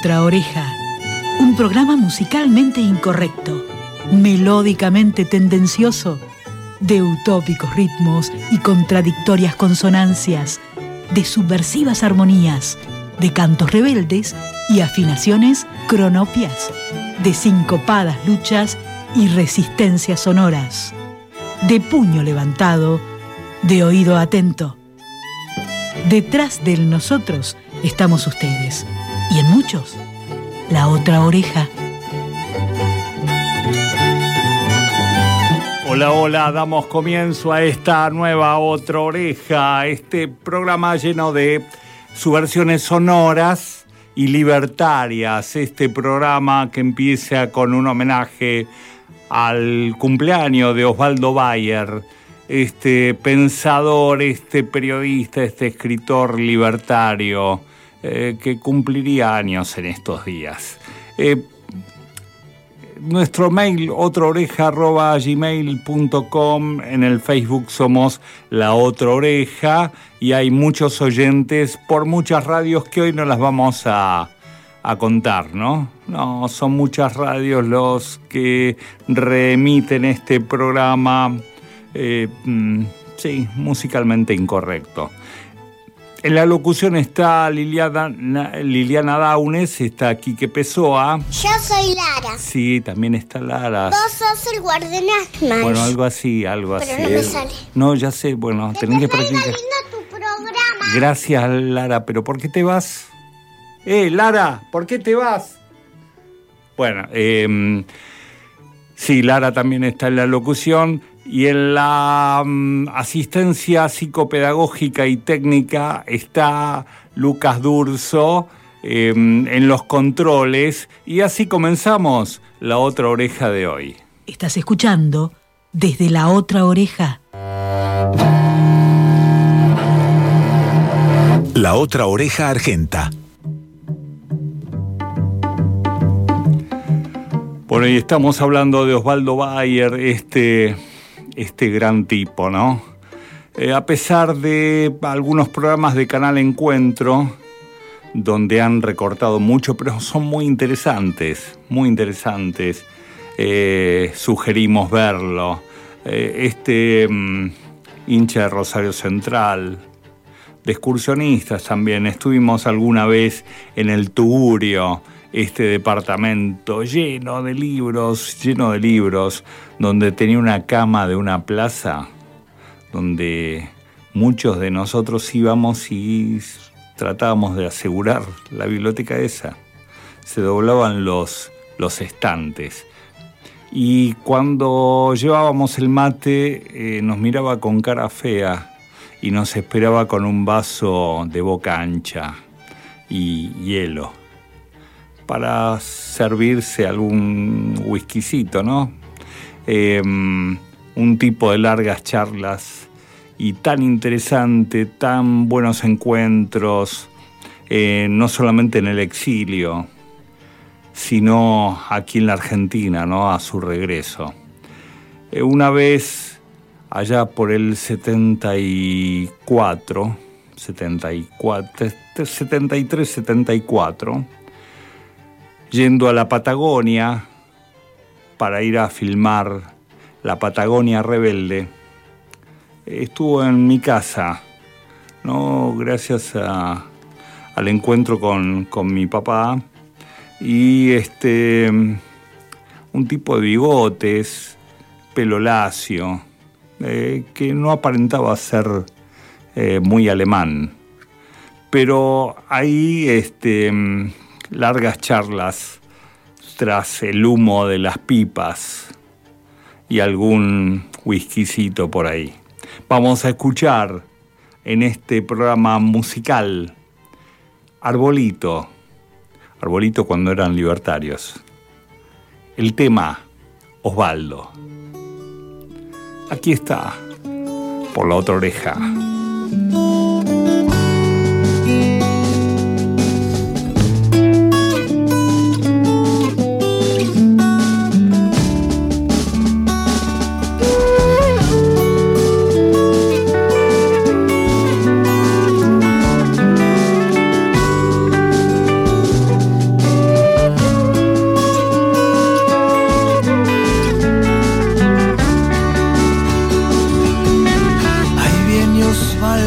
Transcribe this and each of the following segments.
Otra Oreja, un programa musicalmente incorrecto, melódicamente tendencioso, de utópicos ritmos y contradictorias consonancias, de subversivas armonías, de cantos rebeldes y afinaciones cronopias, de sincopadas luchas y resistencias sonoras, de puño levantado, de oído atento. Detrás del nosotros estamos ustedes, y en muchos, la otra oreja. Hola, hola, damos comienzo a esta nueva Otra Oreja, este programa lleno de subversiones sonoras y libertarias, este programa que empieza con un homenaje al cumpleaños de Osvaldo Bayer, este pensador, este periodista, este escritor libertario que cumpliría años en estos días. Nuestro mail, otraoreja@gmail.com. En el Facebook somos La Otra Oreja y hay muchos oyentes por muchas radios que hoy no las vamos a contar, ¿no? No, son muchas radios los que reemiten este programa, sí, musicalmente incorrecto. En la locución está Liliana Daunes, está Quique Pessoa. Yo soy Lara. Sí, también está Lara. Vos sos el guardián. Bueno, algo así. Pero no me sale. No, ya sé, bueno, tenés que practicar. Está lindo tu programa. Gracias, Lara, pero ¿por qué te vas? Lara, ¿por qué te vas? Bueno, sí, Lara también está en la locución. Y en la asistencia psicopedagógica y técnica está Lucas Durso, en los controles. Y así comenzamos La Otra Oreja de hoy. Estás escuchando Desde la Otra Oreja. La Otra Oreja Argenta. Bueno, y estamos hablando de Osvaldo Bayer, este gran tipo, ¿no? A pesar de algunos programas de Canal Encuentro, donde han recortado mucho, pero son muy interesantes, muy interesantes. Sugerimos verlo. Hincha de Rosario Central, de excursionistas también. Estuvimos alguna vez en el Tugurio, este departamento lleno de libros, donde tenía una cama de una plaza, donde muchos de nosotros íbamos y tratábamos de asegurar la biblioteca esa. Se doblaban los estantes. Y cuando llevábamos el mate, nos miraba con cara fea y nos esperaba con un vaso de boca ancha y hielo, para servirse algún whiskycito, ¿no? Un tipo de largas charlas y tan interesante, tan buenos encuentros, no solamente en el exilio, sino aquí en la Argentina, ¿no? A su regreso. Una vez, allá por el 73, 74, yendo a la Patagonia para ir a filmar La Patagonia Rebelde, estuvo en mi casa, ¿no? Gracias al encuentro con mi papá, y un tipo de bigotes, pelo lacio, que no aparentaba ser muy alemán, pero ahí largas charlas tras el humo de las pipas y algún whiskycito por ahí. Vamos a escuchar en este programa musical Arbolito cuando eran libertarios. El tema Osvaldo. Aquí está, por La Otra Oreja.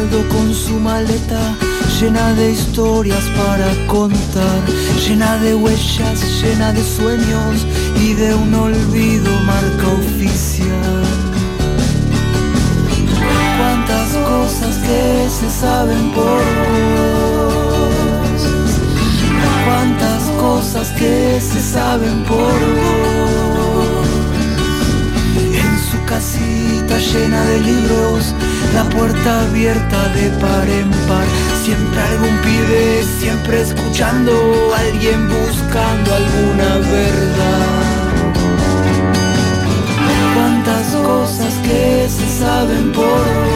Osvaldo con su maleta llena de historias para contar, llena de huellas, llena de sueños y de un olvido marca oficial. Cuántas cosas que se saben por vos, cuántas cosas que se saben por vos. En su casita llena de libros, la puerta abierta de par en par, siempre algún pibe, siempre escuchando, alguien buscando alguna verdad. Cuántas cosas que se saben por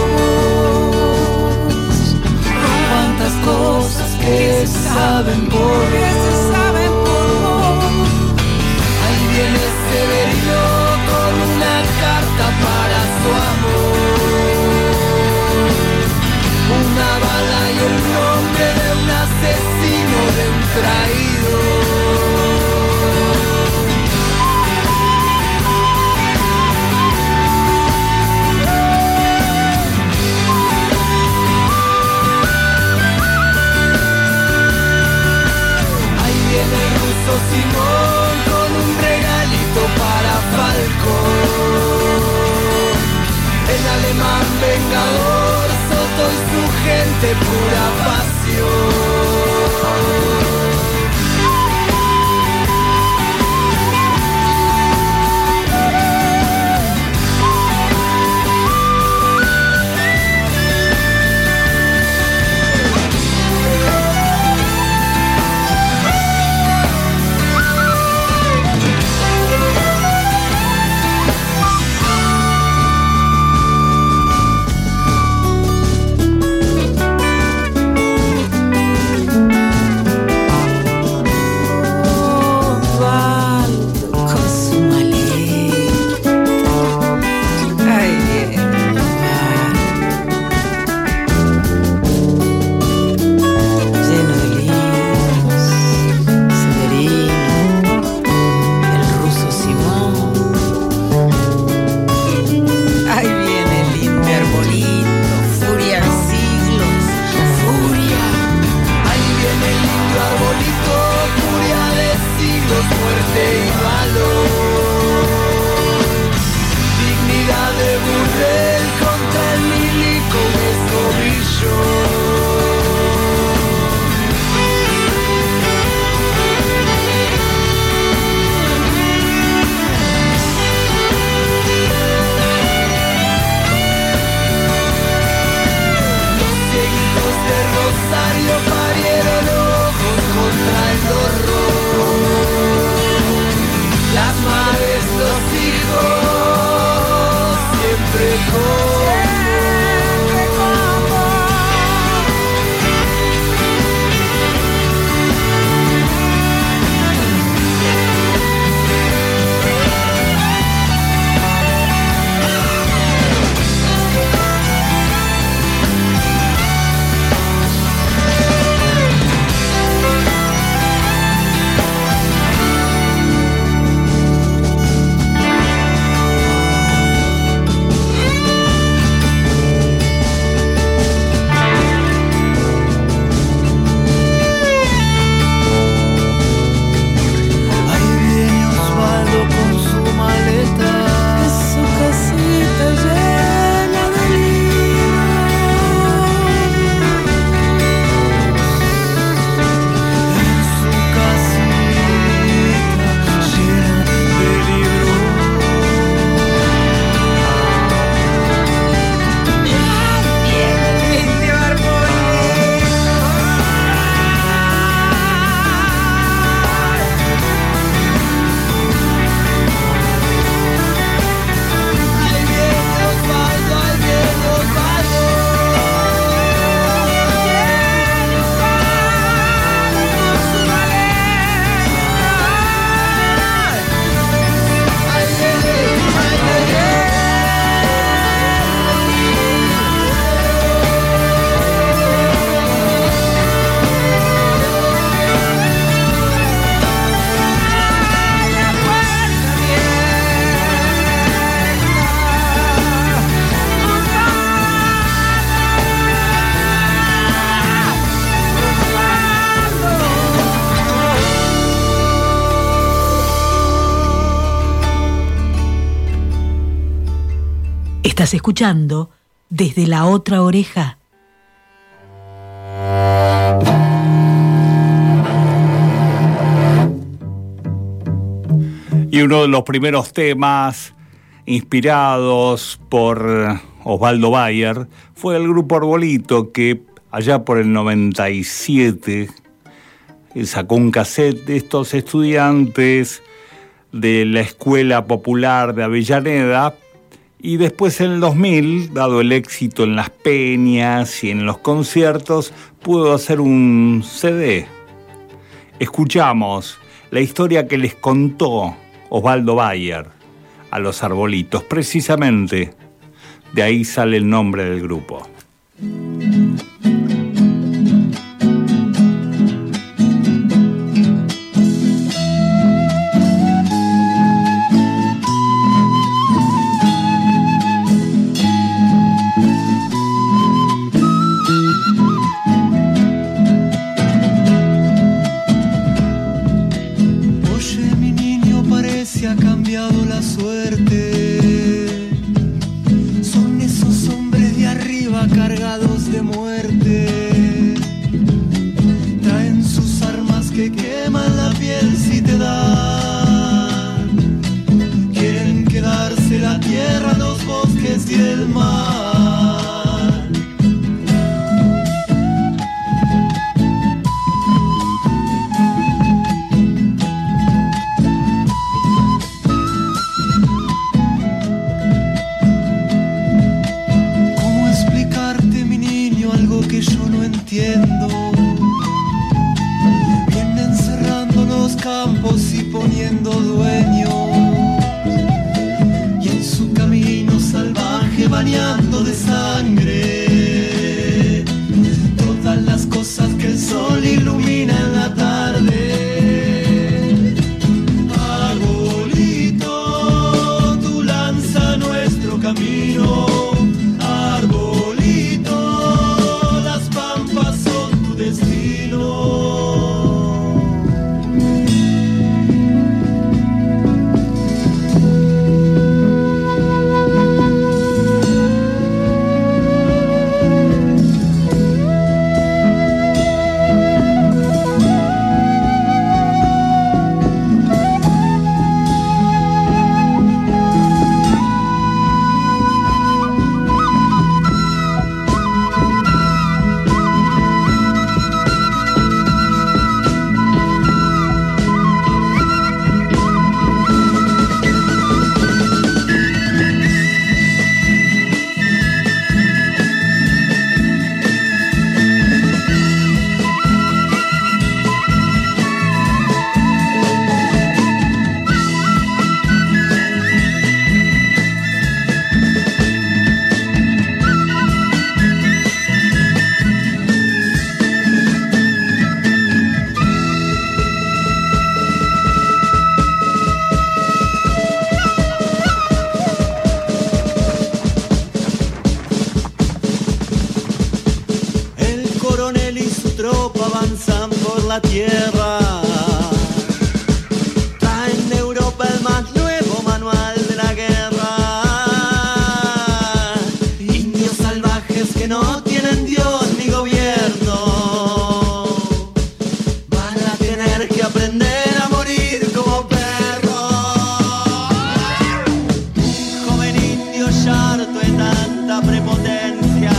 vos, cuántas cosas que se saben por vos. Ahí viene Severino con una carta para su amor, una bala y el nombre de un asesino, de un traidor. Ahí viene el ruso Simón con un regalito para Falcón, el alemán vengador Soto y su gente, pura pasión. Estás escuchando Desde la Otra Oreja. Y uno de los primeros temas inspirados por Osvaldo Bayer fue el grupo Arbolito, que allá por el 97 sacó un cassette de estos estudiantes de la Escuela Popular de Avellaneda, y después en el 2000, dado el éxito en las peñas y en los conciertos, pudo hacer un CD. Escuchamos la historia que les contó Osvaldo Bayer a los Arbolitos, precisamente de ahí sale el nombre del grupo. Ha cambiado la suerte. Son esos hombres de arriba cargados de muerte. Traen sus armas que queman la piel si te dan. Quieren quedarse la tierra, los bosques y el mar. Vienen cerrando los campos y poniendo dueños, y en su camino salvaje bañando de sangre todas las cosas que el sol ilumina en la tarde. Arbolito, tu lanza nuestro camino. La tierra traen de Europa el más nuevo manual de la guerra. Indios salvajes que no tienen Dios ni gobierno van a tener que aprender a morir como perros. Un joven indio ya harto de tanta prepotencia,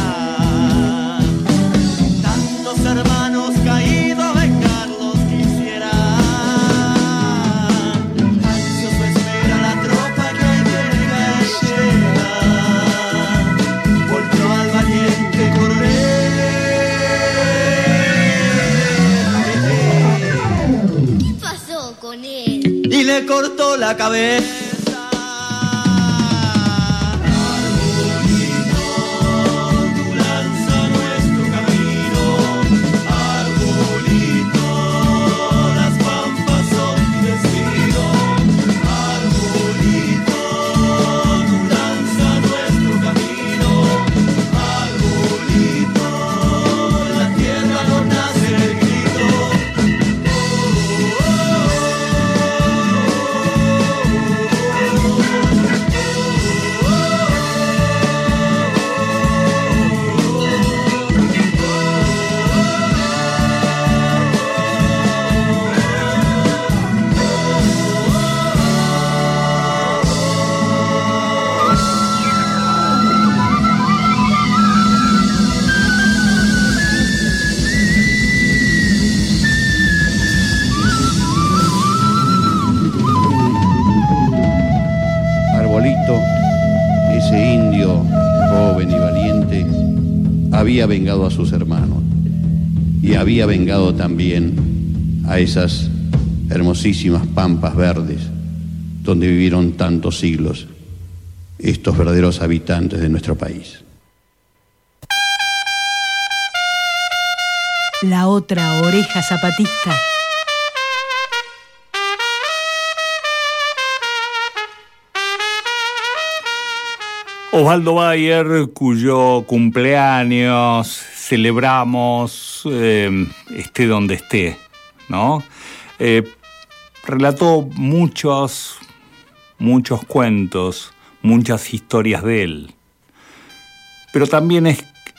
tantos hermanos caídos. Y le cortó la cabeza. había vengado a sus hermanos y había vengado también a esas hermosísimas pampas verdes donde vivieron tantos siglos estos verdaderos habitantes de nuestro país. La otra oreja zapatista. Osvaldo Bayer, cuyo cumpleaños celebramos esté donde esté, ¿no? Relató muchos cuentos, muchas historias de él. Pero también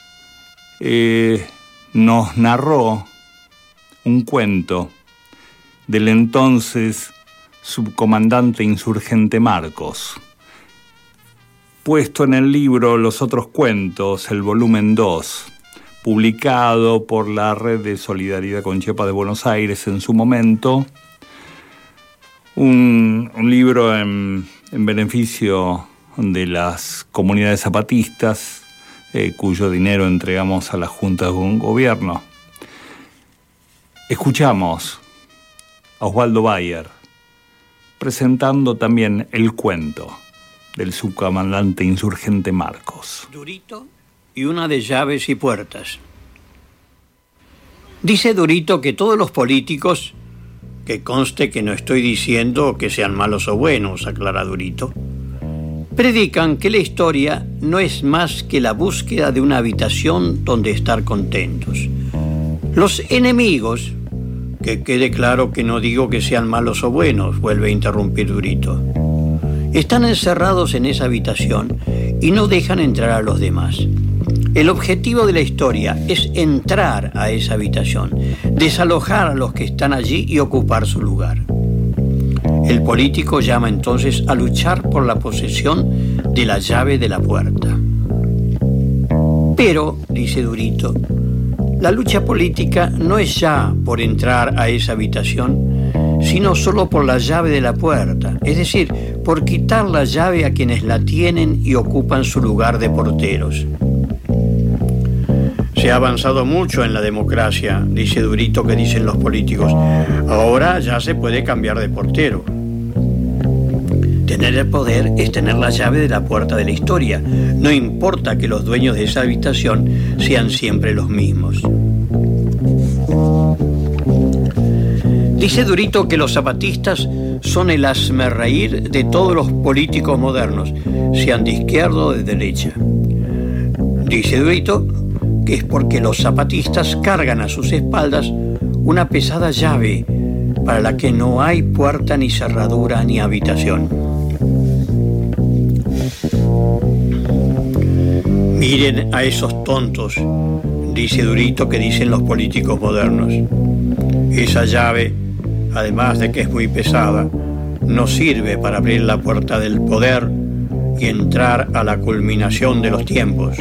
nos narró un cuento del entonces subcomandante insurgente Marcos, puesto en el libro Los otros cuentos, el volumen 2, publicado por la Red de Solidaridad con Chiapas de Buenos Aires en su momento, un libro en beneficio de las comunidades zapatistas, cuyo dinero entregamos a la Junta de Gobierno. Escuchamos a Osvaldo Bayer presentando también el cuento del subcomandante insurgente Marcos. Durito y una de llaves y puertas. Dice Durito que todos los políticos, que conste que no estoy diciendo que sean malos o buenos, aclara Durito, predican que la historia no es más que la búsqueda de una habitación donde estar contentos. Los enemigos, que quede claro que no digo que sean malos o buenos, vuelve a interrumpir Durito, están encerrados en esa habitación y no dejan entrar a los demás. El objetivo de la historia es entrar a esa habitación, desalojar a los que están allí y ocupar su lugar. El político llama entonces a luchar por la posesión de la llave de la puerta. Pero, dice Durito, la lucha política no es ya por entrar a esa habitación, sino solo por la llave de la puerta, es decir, por quitar la llave a quienes la tienen y ocupan su lugar de porteros. Se ha avanzado mucho en la democracia, dice Durito, que dicen los políticos. Ahora ya se puede cambiar de portero. Tener el poder es tener la llave de la puerta de la historia. No importa que los dueños de esa habitación sean siempre los mismos. Dice Durito que los zapatistas son el hazmerreír de todos los políticos modernos, sean de izquierda o de derecha. Dice Durito que es porque los zapatistas cargan a sus espaldas una pesada llave para la que no hay puerta ni cerradura ni habitación. Miren a esos tontos, dice Durito, que dicen los políticos modernos. Esa llave, además de que es muy pesada, no sirve para abrir la puerta del poder y entrar a la culminación de los tiempos.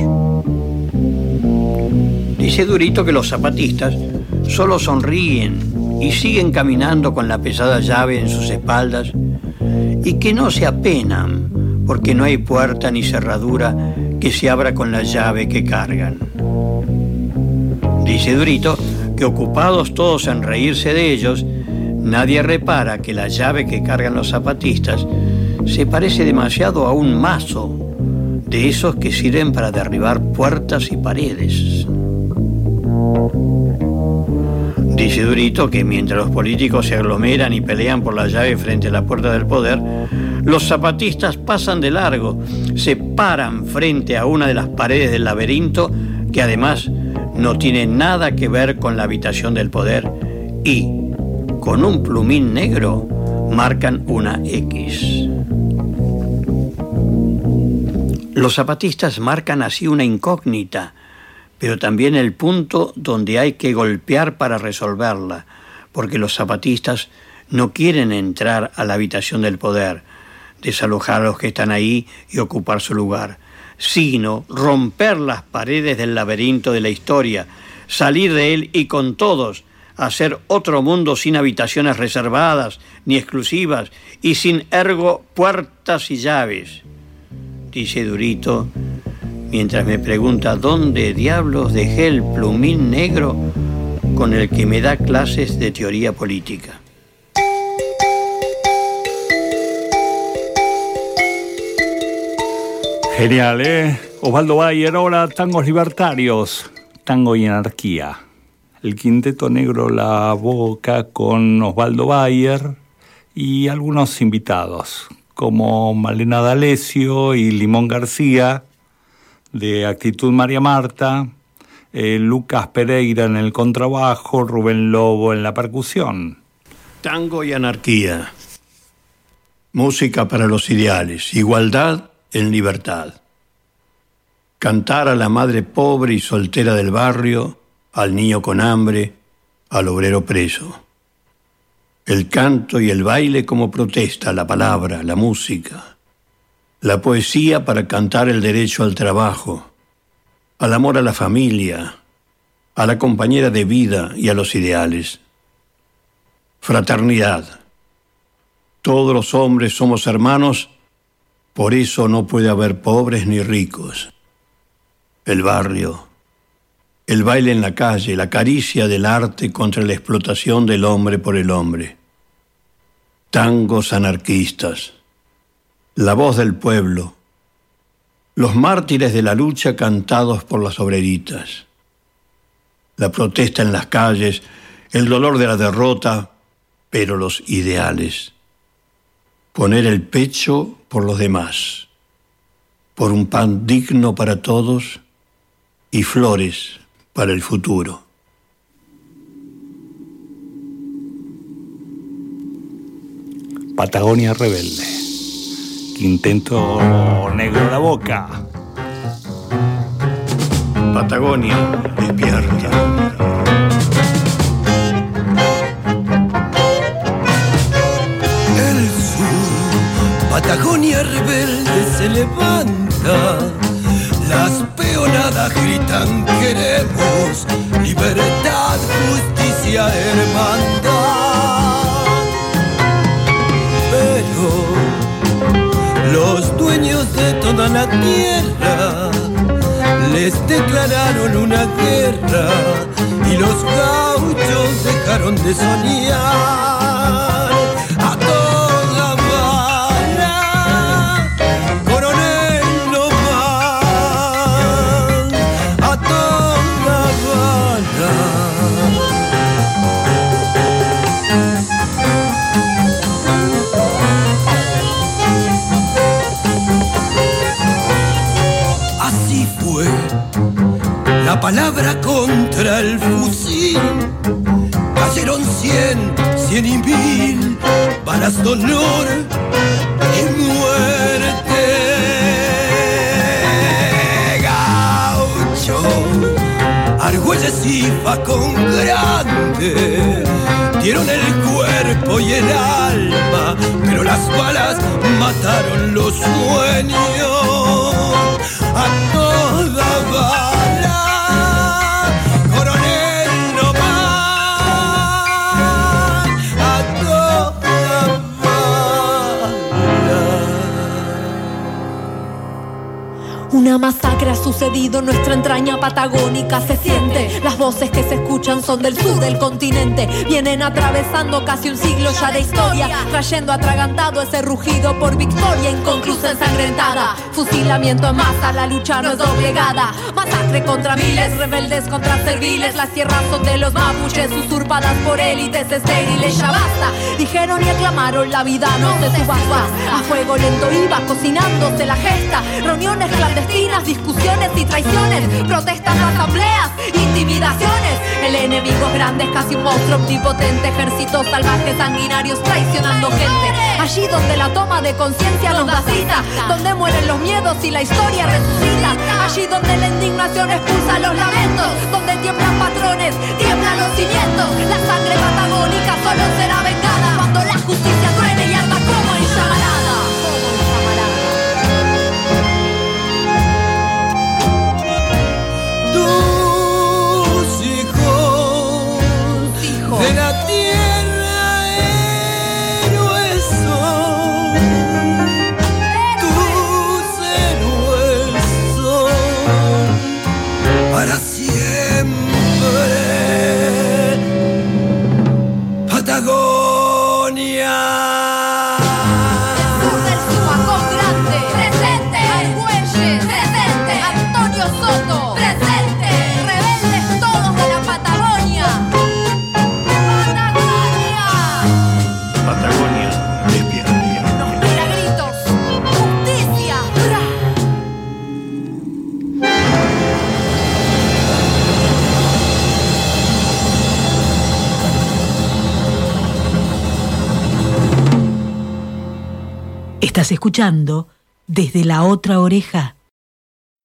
Dice Durito que los zapatistas solo sonríen y siguen caminando con la pesada llave en sus espaldas y que no se apenan porque no hay puerta ni cerradura que se abra con la llave que cargan. Dice Durito que ocupados todos en reírse de ellos, nadie repara que la llave que cargan los zapatistas se parece demasiado a un mazo de esos que sirven para derribar puertas y paredes. Dice Durito que mientras los políticos se aglomeran y pelean por la llave frente a la puerta del poder, los zapatistas pasan de largo, se paran frente a una de las paredes del laberinto que además no tiene nada que ver con la habitación del poder y, con un plumín negro, marcan una X. Los zapatistas marcan así una incógnita, pero también el punto donde hay que golpear para resolverla, porque los zapatistas no quieren entrar a la habitación del poder, desalojar a los que están ahí y ocupar su lugar, sino romper las paredes del laberinto de la historia, salir de él y con todos hacer otro mundo sin habitaciones reservadas ni exclusivas y sin ergo puertas y llaves. Dice Durito mientras me pregunta dónde diablos dejé el plumín negro con el que me da clases de teoría política. Genial, ¿eh? Osvaldo Bayer, ahora tangos libertarios, tango y anarquía. El Quinteto Negro La Boca con Osvaldo Bayer y algunos invitados, como Malena D'Alessio y Limón García, de Actitud María Marta, Lucas Pereira en el contrabajo, Rubén Lobo en la percusión. Tango y anarquía. Música para los ideales. Igualdad en libertad. Cantar a la madre pobre y soltera del barrio, al niño con hambre, al obrero preso. El canto y el baile como protesta, la palabra, la música. La poesía para cantar el derecho al trabajo, al amor a la familia, a la compañera de vida y a los ideales. Fraternidad. Todos los hombres somos hermanos, por eso no puede haber pobres ni ricos. El barrio, el baile en la calle, la caricia del arte contra la explotación del hombre por el hombre. Tangos anarquistas, la voz del pueblo, los mártires de la lucha cantados por las obreritas. La protesta en las calles, el dolor de la derrota, pero los ideales. Poner el pecho por los demás, por un pan digno para todos y flores para el futuro. Patagonia Rebelde, Quinteto Negro La Boca. Patagonia, despierta. El sur, Patagonia rebelde se levanta. Las peonadas gritan queremos libertad, justicia, hermandad. Pero los dueños de toda la tierra les declararon una guerra y los gauchos dejaron de soñar. A toda bala, coronel no más, a toda bala. Así fue la palabra contra el fusil. Cayeron 100, 100 y 1000 balas de honor y muerte. Gaucho, Argüelles y Facón Grande dieron el cuerpo y el alma, pero las balas mataron los sueños. A toda bala, coronel no más, a toda bala. Una masacre ha sucedido en nuestra entraña patagónica, se siente. Las voces que se escuchan son del sur del continente. Vienen atravesando casi un siglo ya de historia, trayendo atragantado ese rugido por victoria inconclusa ensangrentada. Fusilamiento en masa, la lucha no es doblegada. Masacre contra miles, rebeldes contra serviles. Las tierras son de los mapuches, usurpadas por élites estériles. Ya basta, dijeron y aclamaron, la vida no se subasta. A fuego lento iba cocinándose la gesta. Reuniones clandestinas, discusiones y traiciones, protestas, asambleas, intimidaciones. El enemigo es grande, es casi un monstruo omnipotente. Ejércitos salvajes, sanguinarios, traicionando gente. Allí donde la toma de conciencia nos da cita, donde mueren los miedos y la historia resucita. Allí donde la indignación expulsa los lamentos, donde tiemblan patrones, tiemblan los cimientos. La sangre patagónica solo será vengada cuando la justicia truene y arda como en llamarada. Tus hijos de la tierra héroes son, tus héroes son. Estás escuchando Desde la Otra Oreja.